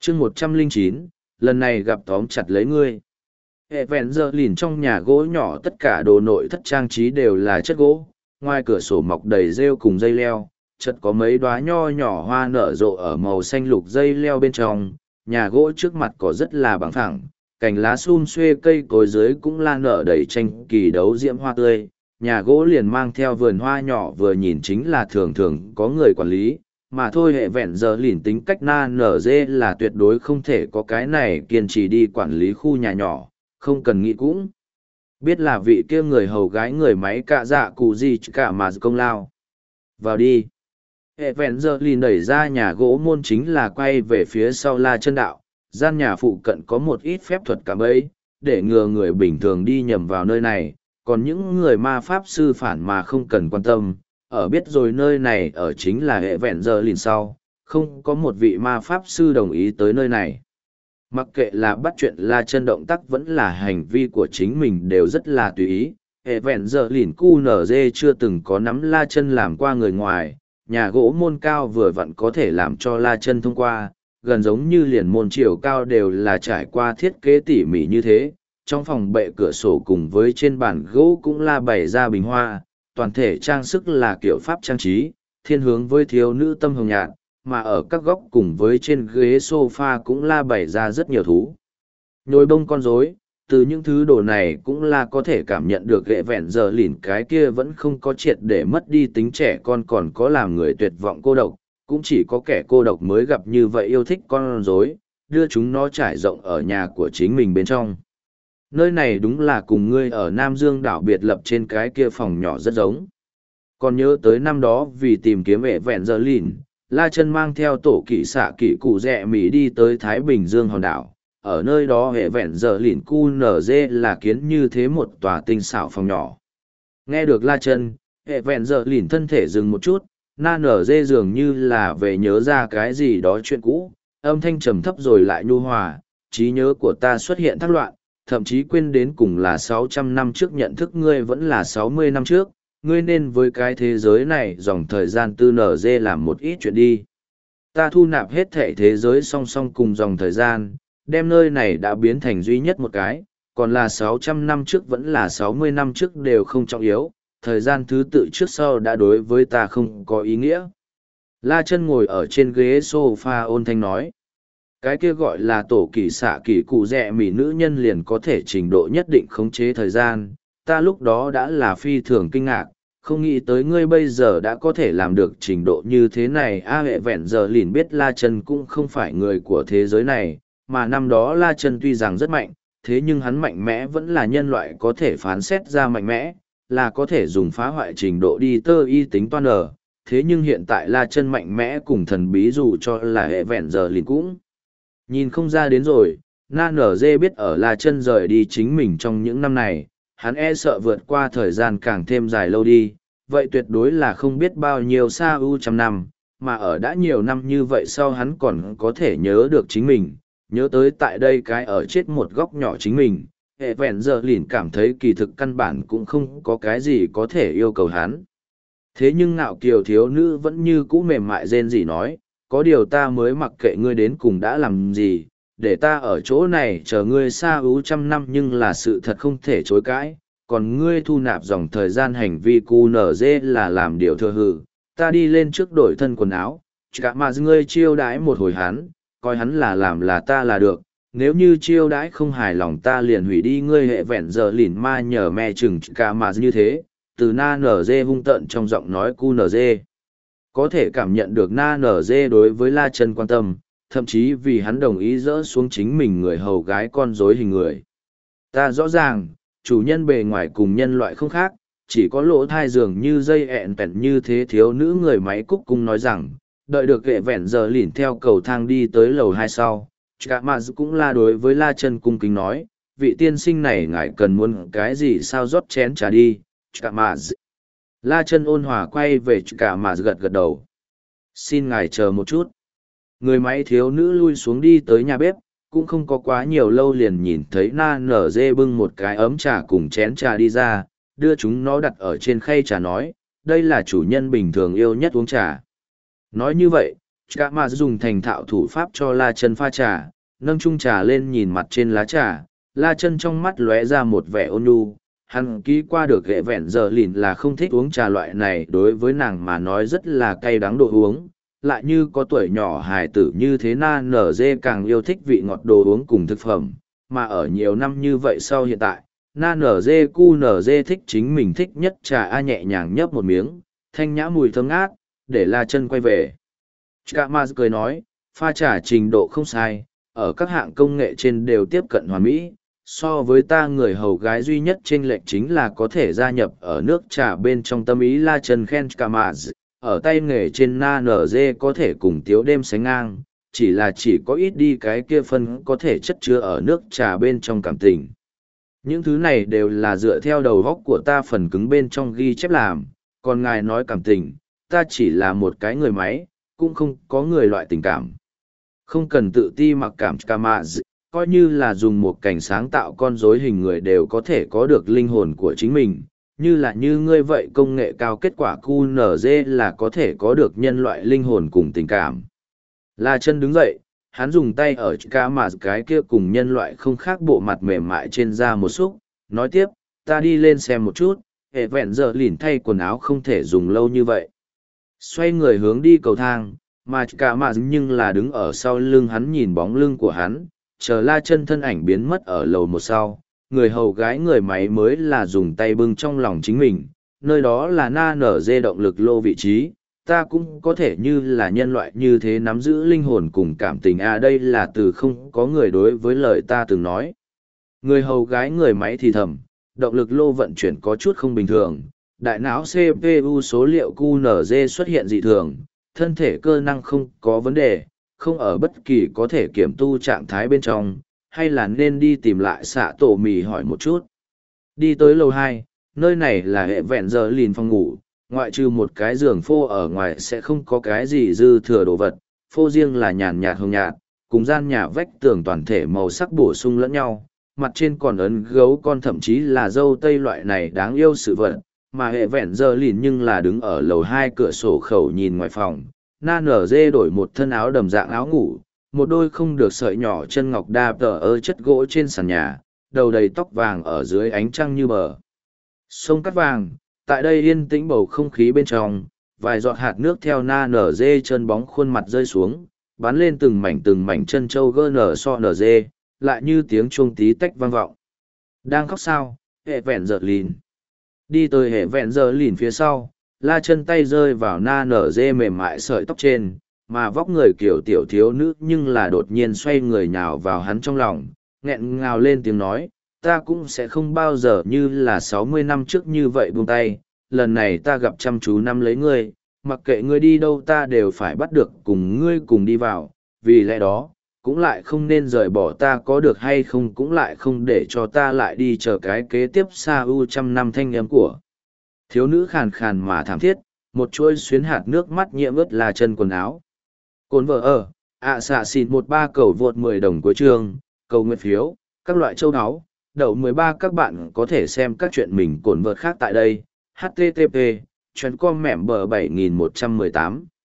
chương 109, lần này gặp tóm chặt lấy ngươi. Hệ vẹn giờ lìn trong nhà gỗ nhỏ tất cả đồ nội thất trang trí đều là chất gỗ, ngoài cửa sổ mọc đầy rêu cùng dây leo, chật có mấy đoá nho nhỏ hoa nở rộ ở màu xanh lục dây leo bên trong, nhà gỗ trước mặt có rất là bằng phẳng, cành lá sum xuê cây cối dưới cũng la nở đầy tranh kỳ đấu diễm hoa tươi. Nhà gỗ liền mang theo vườn hoa nhỏ vừa nhìn chính là thường thường có người quản lý, mà thôi hệ vẹn giờ lìn tính cách na nở dê là tuyệt đối không thể có cái này kiên trì đi quản lý khu nhà nhỏ, không cần nghĩ cũng biết là vị kia người hầu gái người máy cạ dạ cụ gì cả mà công lao. Vào đi. Hệ vẹn giờ lìn đẩy ra nhà gỗ môn chính là quay về phía sau la chân đạo, gian nhà phụ cận có một ít phép thuật cả bấy, để ngừa người bình thường đi nhầm vào nơi này, còn những người ma pháp sư phản mà không cần quan tâm, ở biết rồi nơi này ở chính là hệ vẹn giờ lìn sau, không có một vị ma pháp sư đồng ý tới nơi này. Mặc kệ là bắt chuyện la chân động tác vẫn là hành vi của chính mình đều rất là tùy ý, hệ vẹn giờ lìn QNZ chưa từng có nắm la chân làm qua người ngoài, nhà gỗ môn cao vừa vặn có thể làm cho la chân thông qua, gần giống như liền môn chiều cao đều là trải qua thiết kế tỉ mỉ như thế. Trong phòng bệ cửa sổ cùng với trên bàn gỗ cũng la bày ra bình hoa, toàn thể trang sức là kiểu pháp trang trí, thiên hướng với thiếu nữ tâm hồng nhạt, mà ở các góc cùng với trên ghế sofa cũng la bày ra rất nhiều thú. Nhồi bông con rối, từ những thứ đồ này cũng là có thể cảm nhận được ghệ vẹn giờ lìn cái kia vẫn không có triệt để mất đi tính trẻ con còn có làm người tuyệt vọng cô độc, cũng chỉ có kẻ cô độc mới gặp như vậy yêu thích con rối, đưa chúng nó trải rộng ở nhà của chính mình bên trong. Nơi này đúng là cùng ngươi ở Nam Dương đảo biệt lập trên cái kia phòng nhỏ rất giống. Còn nhớ tới năm đó vì tìm kiếm ghệ vẹn giờ lìn, La Chân mang theo tổ kỵ xạ kỵ cụ rẹ Mỹ đi tới Thái Bình Dương hòn đảo. Ở nơi đó hệ vẹn giờ lìn QNZ là kiến như thế một tòa tinh xảo phòng nhỏ. Nghe được La Chân, hệ vẹn giờ lìn thân thể dừng một chút, na nở dê dường như là về nhớ ra cái gì đó chuyện cũ, âm thanh trầm thấp rồi lại nhu hòa, trí nhớ của ta xuất hiện thắc loạn, thậm chí quên đến cùng là 600 năm trước nhận thức ngươi vẫn là 60 năm trước, ngươi nên với cái thế giới này dòng thời gian tư nở dê làm một ít chuyện đi. Ta thu nạp hết thể thế giới song song cùng dòng thời gian, đem nơi này đã biến thành duy nhất một cái, còn là 600 năm trước vẫn là 60 năm trước đều không trọng yếu, thời gian thứ tự trước sau đã đối với ta không có ý nghĩa. La Chân ngồi ở trên ghế sofa ôn thanh nói. Cái kia gọi là tổ kỳ xạ kỳ cụ rẹ Mỹ nữ nhân liền có thể trình độ nhất định khống chế thời gian, ta lúc đó đã là phi thường kinh ngạc, không nghĩ tới ngươi bây giờ đã có thể làm được trình độ như thế này. Hệ vẹn giờ lìn biết La Chân cũng không phải người của thế giới này, mà năm đó La Chân tuy rằng rất mạnh, thế nhưng hắn mạnh mẽ vẫn là nhân loại có thể phán xét ra mạnh mẽ, là có thể dùng phá hoại trình độ đi tơ y tính toán ở. Thế nhưng hiện tại La Chân mạnh mẽ cùng thần bí dù cho là hệ vẹn giờ lìn cũng nhìn không ra đến rồi. Na nở dê biết ở La Chân rời đi chính mình trong những năm này, hắn e sợ vượt qua thời gian càng thêm dài lâu đi, vậy tuyệt đối là không biết bao nhiêu xa ưu trăm năm, mà ở đã nhiều năm như vậy sau hắn còn có thể nhớ được chính mình, nhớ tới tại đây cái ở chết một góc nhỏ chính mình. Hệ vẹn giờ lìn cảm thấy kỳ thực căn bản cũng không có cái gì có thể yêu cầu hắn. Thế nhưng ngạo kiều thiếu nữ vẫn như cũ mềm mại rên rỉ nói, có điều ta mới mặc kệ ngươi đến cùng đã làm gì, để ta ở chỗ này chờ ngươi xa ưu trăm năm nhưng là sự thật không thể chối cãi, còn ngươi thu nạp dòng thời gian hành vi QNZ là làm điều thừa hự, ta đi lên trước đổi thân quần áo, cả mà ngươi chiêu đãi một hồi hắn, coi hắn là làm là ta là được, nếu như chiêu đãi không hài lòng ta liền hủy đi ngươi. Hệ vẹn giờ lìn ma nhờ me chừng cả mà như thế, từ na nở dê hung tợn trong giọng nói QNZ. Có thể cảm nhận được na nở dê đối với La Chân quan tâm, thậm chí vì hắn đồng ý dỡ xuống chính mình người hầu gái con rối hình người. Ta rõ ràng, chủ nhân bề ngoài cùng nhân loại không khác, chỉ có lỗ thai dường như dây ẹn vẹn như thế. Thiếu nữ người máy cúc cung nói rằng, đợi được hệ vẹn giờ lìn theo cầu thang đi tới lầu 2 sau, cả mà cũng là đối với La Chân cung kính nói, vị tiên sinh này ngài cần muốn cái gì sao rót chén trà đi. Cả mà La Chân ôn hòa quay về cả mà gật gật đầu. Xin ngài chờ một chút. Người máy thiếu nữ lui xuống đi tới nhà bếp, cũng không có quá nhiều lâu liền nhìn thấy na nở dê bưng một cái ấm trà cùng chén trà đi ra, đưa chúng nó đặt ở trên khay trà nói, đây là chủ nhân bình thường yêu nhất uống trà. Nói như vậy, Cả mà dùng thành thạo thủ pháp cho La Chân pha trà, nâng chung trà lên nhìn mặt trên lá trà, La Chân trong mắt lóe ra một vẻ ôn nhu. Hắn ký qua được ghệ vẹn giờ lìn là không thích uống trà loại này, đối với nàng mà nói rất là cay đắng đồ uống, lại như có tuổi nhỏ hài tử như thế na nở dê càng yêu thích vị ngọt đồ uống cùng thực phẩm, mà ở nhiều năm như vậy sau hiện tại, na nở dê cu nở dê thích chính mình thích nhất trà a nhẹ nhàng nhấp một miếng, thanh nhã mùi thơm ngát, để La Chân quay về. Cả mà cười nói, pha trà trình độ không sai, ở các hạng công nghệ trên đều tiếp cận hoàn mỹ. So với ta người hầu gái duy nhất chênh lệch chính là có thể gia nhập ở nước trà bên trong tâm ý. La Chân khen cả mà ở tay nghề trên na nở dê có thể cùng tiếu đêm sánh ngang, chỉ có ít đi cái kia phân có thể chất chứa ở nước trà bên trong cảm tình. Những thứ này đều là dựa theo đầu góc của ta phần cứng bên trong ghi chép làm, còn ngài nói cảm tình, ta chỉ là một cái người máy, cũng không có người loại tình cảm. Không cần tự ti mặc cảm cả mà coi như là dùng một cảnh sáng tạo con rối hình người đều có thể có được linh hồn của chính mình, như ngươi vậy công nghệ cao kết quả QNZ là có thể có được nhân loại linh hồn cùng tình cảm. La Chân đứng dậy, hắn dùng tay ở cả mà cái kia cùng nhân loại không khác bộ mặt mềm mại trên da một xúc, nói tiếp, ta đi lên xem một chút, hệ vẹn giờ lìn thay quần áo không thể dùng lâu như vậy. Xoay người hướng đi cầu thang, mà cả mà nhưng là đứng ở sau lưng hắn nhìn bóng lưng của hắn, chờ La Chân thân ảnh biến mất ở lầu một sau, người hầu gái người máy mới là dùng tay bưng trong lòng chính mình, nơi đó là na nở dê động lực lô vị trí, ta cũng có thể như là nhân loại như thế nắm giữ linh hồn cùng cảm tình đây là từ không có người đối với lời ta từng nói. Người hầu gái người máy thì thầm, động lực lô vận chuyển có chút không bình thường, đại não CPU số liệu QNZ xuất hiện dị thường, thân thể cơ năng không có vấn đề, không ở bất kỳ có thể kiểm tu trạng thái bên trong, hay là nên đi tìm lại xạ tổ mì hỏi một chút. Đi tới lầu 2, nơi này là hệ vẹn giờ lìn phòng ngủ, ngoại trừ một cái giường phô ở ngoài sẽ không có cái gì dư thừa đồ vật, phô riêng là nhàn nhạt hồng nhạt, cùng gian nhà vách tường toàn thể màu sắc bổ sung lẫn nhau, mặt trên còn ấn gấu con thậm chí là dâu tây loại này đáng yêu sự vật, mà hệ vẹn giờ lìn nhưng là đứng ở lầu 2 cửa sổ khẩu nhìn ngoài phòng. Na nở dê đổi một thân áo đầm dạng áo ngủ, một đôi không được sợi nhỏ chân ngọc đa tờ chất gỗ trên sàn nhà, đầu đầy tóc vàng ở dưới ánh trăng như bờ sông cát vàng. Tại đây yên tĩnh bầu không khí bên trong, vài giọt hạt nước theo na nở dê chân bóng khuôn mặt rơi xuống, bắn lên từng mảnh chân trâu gơ nở so nở dê, lại như tiếng chuông tí tách vang vọng. Đang khóc sao? Hệ vẹn giờ lìn. Đi tới hệ vẹn giờ lìn phía sau, La Chân tay rơi vào na nở dê mềm mại sợi tóc trên, mà vóc người kiểu tiểu thiếu nữ nhưng là đột nhiên xoay người nhào vào hắn trong lòng, nghẹn ngào lên tiếng nói, ta cũng sẽ không bao giờ như là 60 năm trước như vậy buông tay, lần này ta gặp chăm chú năm lấy ngươi, mặc kệ ngươi đi đâu ta đều phải bắt được cùng ngươi cùng đi vào, vì lẽ đó, cũng lại không nên rời bỏ ta có được hay không cũng lại không để cho ta lại đi chờ cái kế tiếp xa trăm năm thanh âm của. Thiếu nữ khàn khàn mà thảm thiết, một chuỗi xuyến hạt nước mắt nhiễm ướt là chân quần áo. Cồn vợ ở, xạ xịn 13 cầu vượt 10 đồng cuối chương, cầu nguyện phiếu, các loại châu áo, đậu 13 các bạn có thể xem các chuyện mình cồn vợt khác tại đây. HTTP, chuyến com mẻm bờ 7118.